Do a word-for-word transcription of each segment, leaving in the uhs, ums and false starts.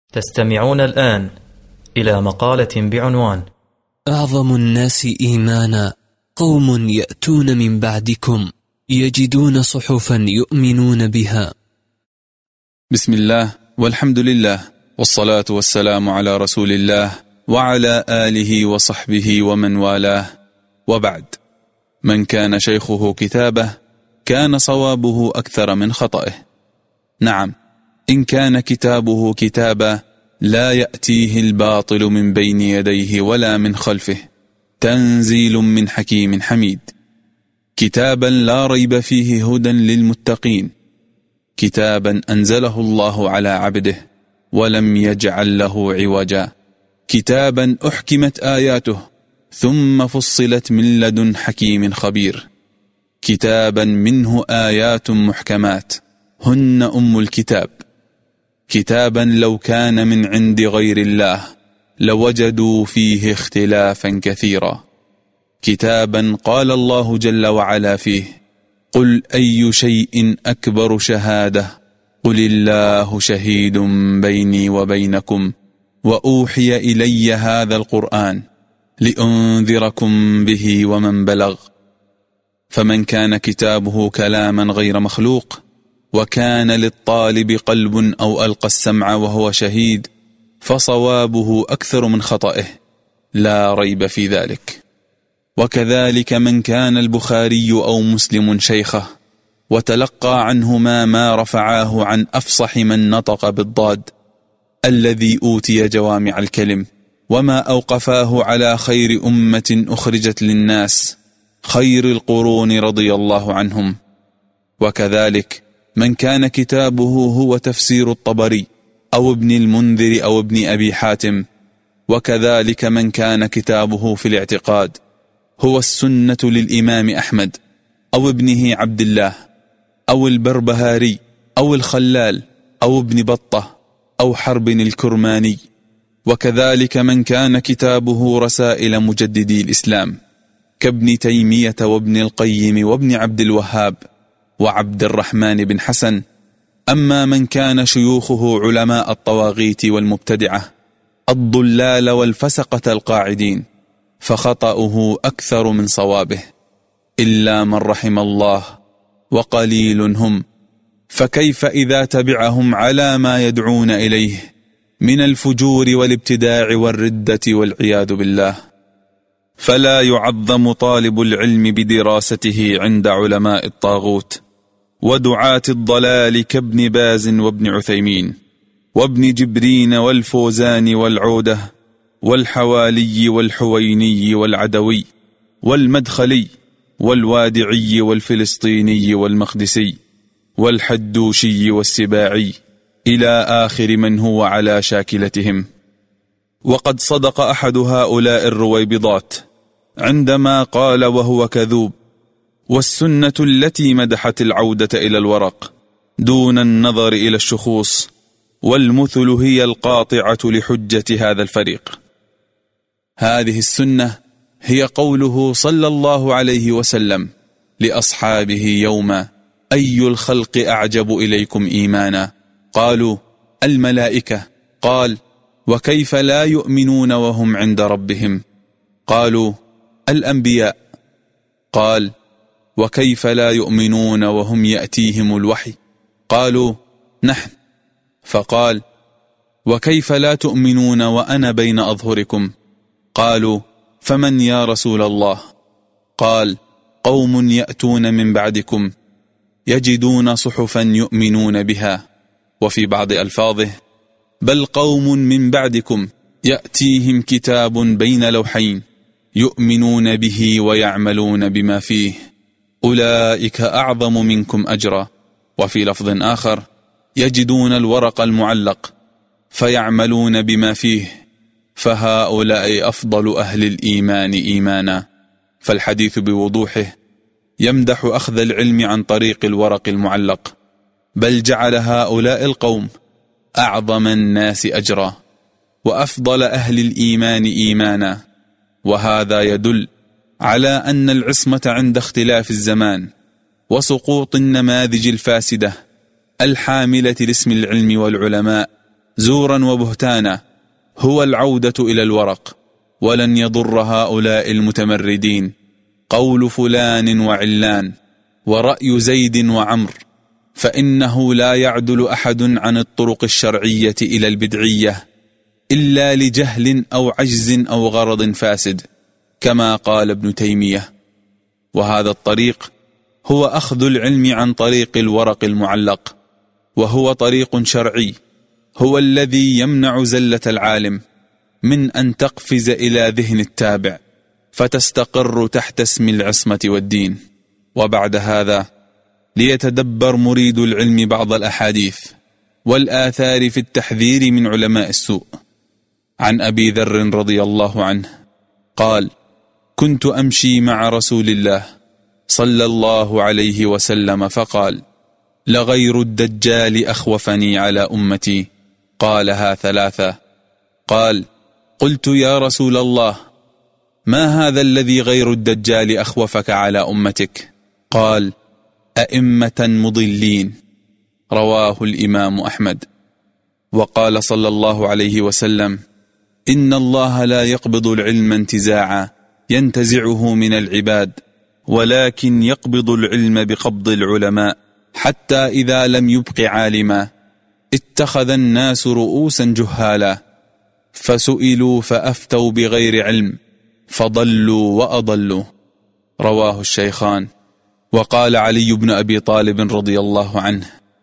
تستمعون الآن إلى مقالة بعنوان أعظم الناس إيمانا قوم يأتون من بعدكم يجدون صحفا يؤمنون بها. بسم الله والحمد لله والصلاة والسلام على رسول الله وعلى آله وصحبه ومن والاه، وبعد. من كان شيخه كتابه كان صوابه أكثر من خطئه. نعم، إن كان كتابه كتابا لا يأتيه الباطل من بين يديه ولا من خلفه، تنزيل من حكيم حميد، كتابا لا ريب فيه هدى للمتقين، كتابا أنزله الله على عبده ولم يجعل له عوجا، كتابا أحكمت آياته ثم فصلت من لدن حكيم خبير، كتابا منه آيات محكمات هن أم الكتاب، كتابا لو كان من عند غير الله لوجدوا فيه اختلافا كثيرا، كتابا قال الله جل وعلا فيه: قل أي شيء أكبر شهادة قل الله شهيد بيني وبينكم وأوحي إلي هذا القرآن لأنذركم به ومن بلغ. فمن كان كتابه كلاما غير مخلوق وكان للطالب قلب أو ألقى السمع وهو شهيد فصوابه أكثر من خطئه، لا ريب في ذلك. وكذلك من كان البخاري أو مسلم شيخه وتلقى عنهما ما رفعاه عن أفصح من نطق بالضاد الذي أوتي جوامع الكلم وما أوقفاه على خير أمة أخرجت للناس خير القرون رضي الله عنهم. وكذلك من كان كتابه هو تفسير الطبري أو ابن المنذر أو ابن أبي حاتم، وكذلك من كان كتابه في الاعتقاد هو السنة للإمام أحمد أو ابنه عبد الله أو البربهاري أو الخلال أو ابن بطة أو حرب الكرماني، وكذلك من كان كتابه رسائل مجددي الإسلام كابن تيمية وابن القيم وابن عبد الوهاب وعبد الرحمن بن حسن. أما من كان شيوخه علماء الطواغيت والمبتدعة الضلال والفسقة القاعدين فخطأه أكثر من صوابه، إلا من رحم الله وقليل هم، فكيف إذا تبعهم على ما يدعون إليه من الفجور والابتداع والردة والعياذ بالله. فلا يعظم طالب العلم بدراسته عند علماء الطاغوت ودعاة الضلال كابن باز وابن عثيمين وابن جبرين والفوزان والعودة والحوالي والحويني والعدوي والمدخلي والوادعي والفلسطيني والمقدسي والحدوشي والسباعي إلى آخر من هو على شاكلتهم. وقد صدق أحد هؤلاء الرويبضات عندما قال وهو كذوب: والسنة التي مدحت العودة إلى الورق دون النظر إلى الشخوص، والمثل هي القاطعة لحجة هذا الفريق. هذه السنة هي قوله صلى الله عليه وسلم لأصحابه يوما: أي الخلق أعجب إليكم إيمانا؟ قالوا: الملائكة. قال: وكيف لا يؤمنون وهم عند ربهم؟ قالوا: الأنبياء. قال: وكيف لا يؤمنون وهم يأتيهم الوحي؟ قالوا: نحن. فقال: وكيف لا تؤمنون وأنا بين أظهركم؟ قالوا: فمن يا رسول الله؟ قال: قوم يأتون من بعدكم يجدون صحفا يؤمنون بها. وفي بعض ألفاظه: بل قوم من بعدكم يأتيهم كتاب بين لوحين يؤمنون به ويعملون بما فيه أولئك أعظم منكم أجرا. وفي لفظ آخر: يجدون الورق المعلق فيعملون بما فيه فهؤلاء أفضل أهل الإيمان إيمانا. فالحديث بوضوحه يمدح أخذ العلم عن طريق الورق المعلق، بل جعل هؤلاء القوم أعظم الناس أجرا وأفضل أهل الإيمان إيمانا. وهذا يدل على أن العصمة عند اختلاف الزمان وسقوط النماذج الفاسدة الحاملة لاسم العلم والعلماء زورا وبهتانا هو العودة إلى الورق، ولن يضر هؤلاء المتمردين قول فلان وعلان ورأي زيد وعمر، فإنه لا يعدل أحد عن الطرق الشرعية إلى البدعية إلا لجهل أو عجز أو غرض فاسد، كما قال ابن تيمية. وهذا الطريق هو أخذ العلم عن طريق الورق المعلق، وهو طريق شرعي، هو الذي يمنع زلة العالم من أن تقفز إلى ذهن التابع فتستقر تحت اسم العصمة والدين. وبعد هذا ليتدبر مريد العلم بعض الأحاديث والآثار في التحذير من علماء السوء. عن أبي ذر رضي الله عنه قال: كنت أمشي مع رسول الله صلى الله عليه وسلم فقال: لغير الدجال أخوفني على أمتي. قالها ثلاثة. قال: قلت يا رسول الله ما هذا الذي غير الدجال أخوفك على أمتك؟ قال: أئمة مضلين. رواه الإمام أحمد. وقال صلى الله عليه وسلم: إن الله لا يقبض العلم انتزاعا ينتزعه من العباد، ولكن يقبض العلم بقبض العلماء، حتى إذا لم يبق عالما اتخذ الناس رؤوسا جهالا، فسئلوا فأفتوا بغير علم فضلوا وأضلوا. رواه الشيخان. وقال علي بن أبي طالب رضي الله عنه: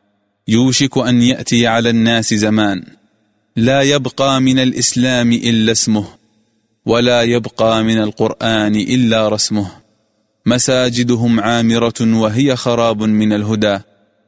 يوشك أن يأتي على الناس زمان لا يبقى من الإسلام إلا اسمه، ولا يبقى من القرآن إلا رسمه، مساجدهم عامرة وهي خراب من الهدى،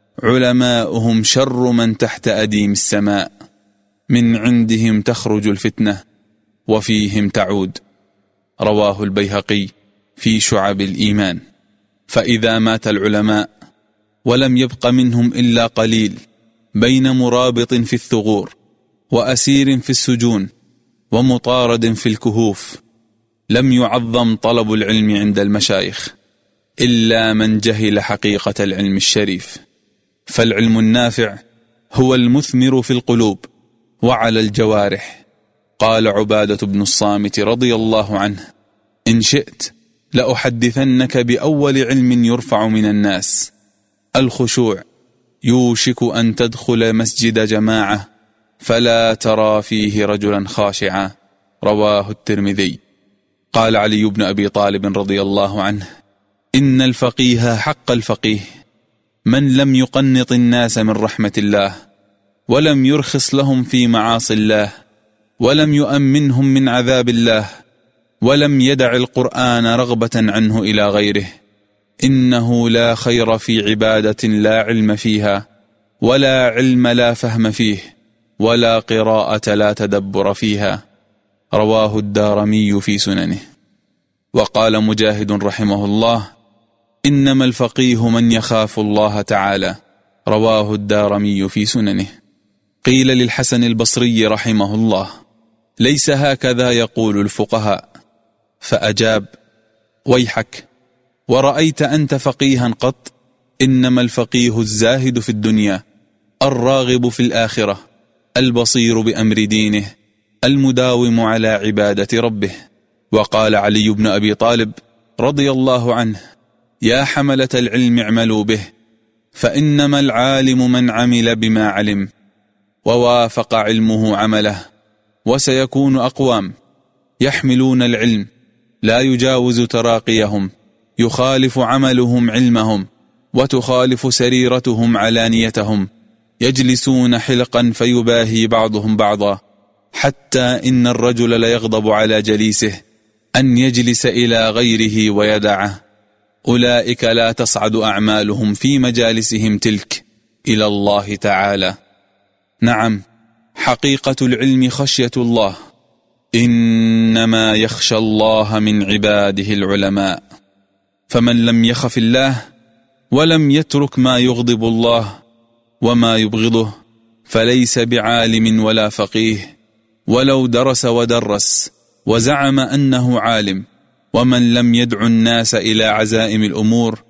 علماؤهم شر من تحت أديم السماء، من عندهم تخرج الفتنة وفيهم تعود. رواه البيهقي في شعب الإيمان. فإذا مات العلماء ولم يبق منهم إلا قليل بين مرابط في الثغور وأسير في السجون ومطارد في الكهوف، لم يعظم طلب العلم عند المشايخ إلا من جهل حقيقة العلم الشريف. فالعلم النافع هو المثمر في القلوب وعلى الجوارح. قال عبادة بن الصامت رضي الله عنه: إن شئت لأحدثنك بأول علم يرفع من الناس: الخشوع. يوشك أن تدخل مسجد جماعة فلا ترى فيه رجلا خاشعا. رواه الترمذي. قال علي بن أبي طالب رضي الله عنه: إن الفقيه حق الفقيه من لم يقنط الناس من رحمة الله، ولم يرخص لهم في معاصي الله، ولم يؤمنهم من عذاب الله، ولم يدع القرآن رغبة عنه إلى غيره. إنه لا خير في عبادة لا علم فيها، ولا علم لا فهم فيه، ولا قراءة لا تدبر فيها. رواه الدارمي في سننه. وقال مجاهد رحمه الله: إنما الفقيه من يخاف الله تعالى. رواه الدارمي في سننه. قيل للحسن البصري رحمه الله: ليس هكذا يقول الفقهاء. فأجاب: ويحك، ورأيت أنت فقيها قط؟ إنما الفقيه الزاهد في الدنيا، الراغب في الآخرة، البصير بأمر دينه، المداوم على عبادة ربه. وقال علي بن أبي طالب رضي الله عنه: يا حملة العلم اعملوا به، فإنما العالم من عمل بما علم ووافق علمه عمله. وسيكون أقوام يحملون العلم لا يجاوز تراقيهم، يخالف عملهم علمهم، وتخالف سريرتهم علانيتهم، يجلسون حلقا فيباهي بعضهم بعضا، حتى إن الرجل ليغضب على جليسه أن يجلس إلى غيره ويدعه. أولئك لا تصعد أعمالهم في مجالسهم تلك إلى الله تعالى. نعم، حقيقة العلم خشية الله، إنما يخشى الله من عباده العلماء. فمن لم يخف الله ولم يترك ما يغضب الله وما يبغضه فليس بعالم ولا فقيه، ولو درس ودرس وزعم أنه عالم. ومن لم يدع الناس إلى عزائم الأمور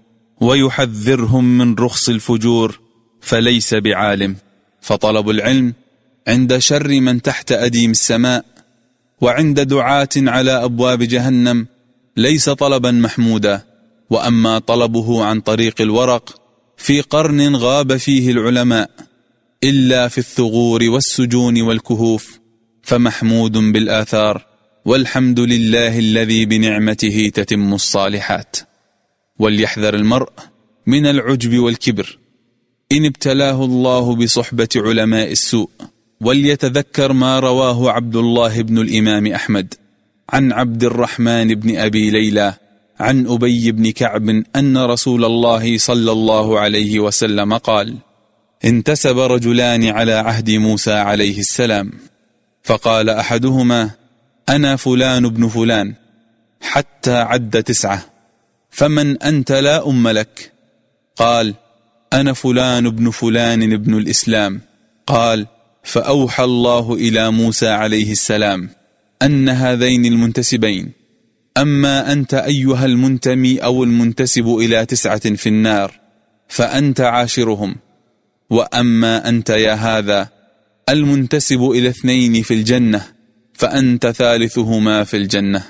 ويحذرهم من رخص الفجور فليس بعالم. فطلب العلم عند شر من تحت أديم السماء، وعند دعاة على أبواب جهنم ليس طلبا محمودا. وأما طلبه عن طريق الورق في قرن غاب فيه العلماء إلا في الثغور والسجون والكهوف فمحمود بالآثار، والحمد لله الذي بنعمته تتم الصالحات. وليحذر المرء من العجب والكبر إن ابتلاه الله بصحبة علماء السوء، وليتذكر ما رواه عبد الله بن الإمام أحمد عن عبد الرحمن بن أبي ليلى عن أبي بن كعب أن رسول الله صلى الله عليه وسلم قال: انتسب رجلان على عهد موسى عليه السلام، فقال أحدهما: أنا فلان بن فلان، حتى عد تسعة، فمن أنت لا أم لك؟ قال: أنا فلان بن فلان ابن الإسلام. قال: فأوحى الله إلى موسى عليه السلام أن هذين المنتسبين: أما أنت أيها المنتمي أو المنتسب إلى تسعة في النار فأنت عاشرهم، وأما أنت يا هذا المنتسب إلى اثنين في الجنة فأنت ثالثهما في الجنة.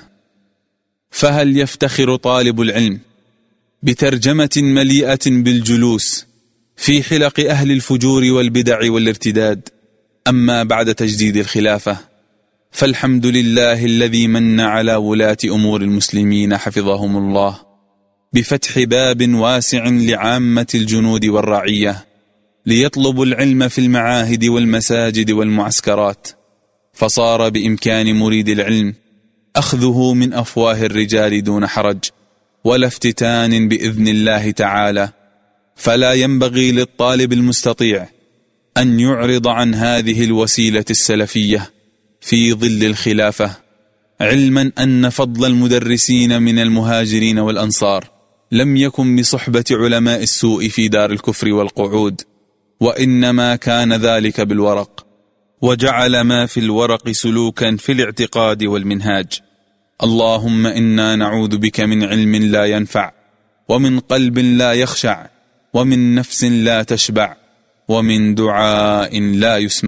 فهل يفتخر طالب العلم بترجمة مليئة بالجلوس في حلق أهل الفجور والبدع والارتداد؟ أما بعد تجديد الخلافة فالحمد لله الذي من على ولاة أمور المسلمين حفظهم الله بفتح باب واسع لعامة الجنود والرعية ليطلبوا العلم في المعاهد والمساجد والمعسكرات، فصار بإمكان مريد العلم أخذه من أفواه الرجال دون حرج ولا افتتان بإذن الله تعالى. فلا ينبغي للطالب المستطيع أن يعرض عن هذه الوسيلة السلفية في ظل الخلافة، علما أن فضل المدرسين من المهاجرين والأنصار لم يكن بصحبة علماء السوء في دار الكفر والقعود، وإنما كان ذلك بالورق، وجعل ما في الورق سلوكا في الاعتقاد والمنهاج. اللهم إنا نعوذ بك من علم لا ينفع، ومن قلب لا يخشع، ومن نفس لا تشبع، ومن دعاء لا يسمع.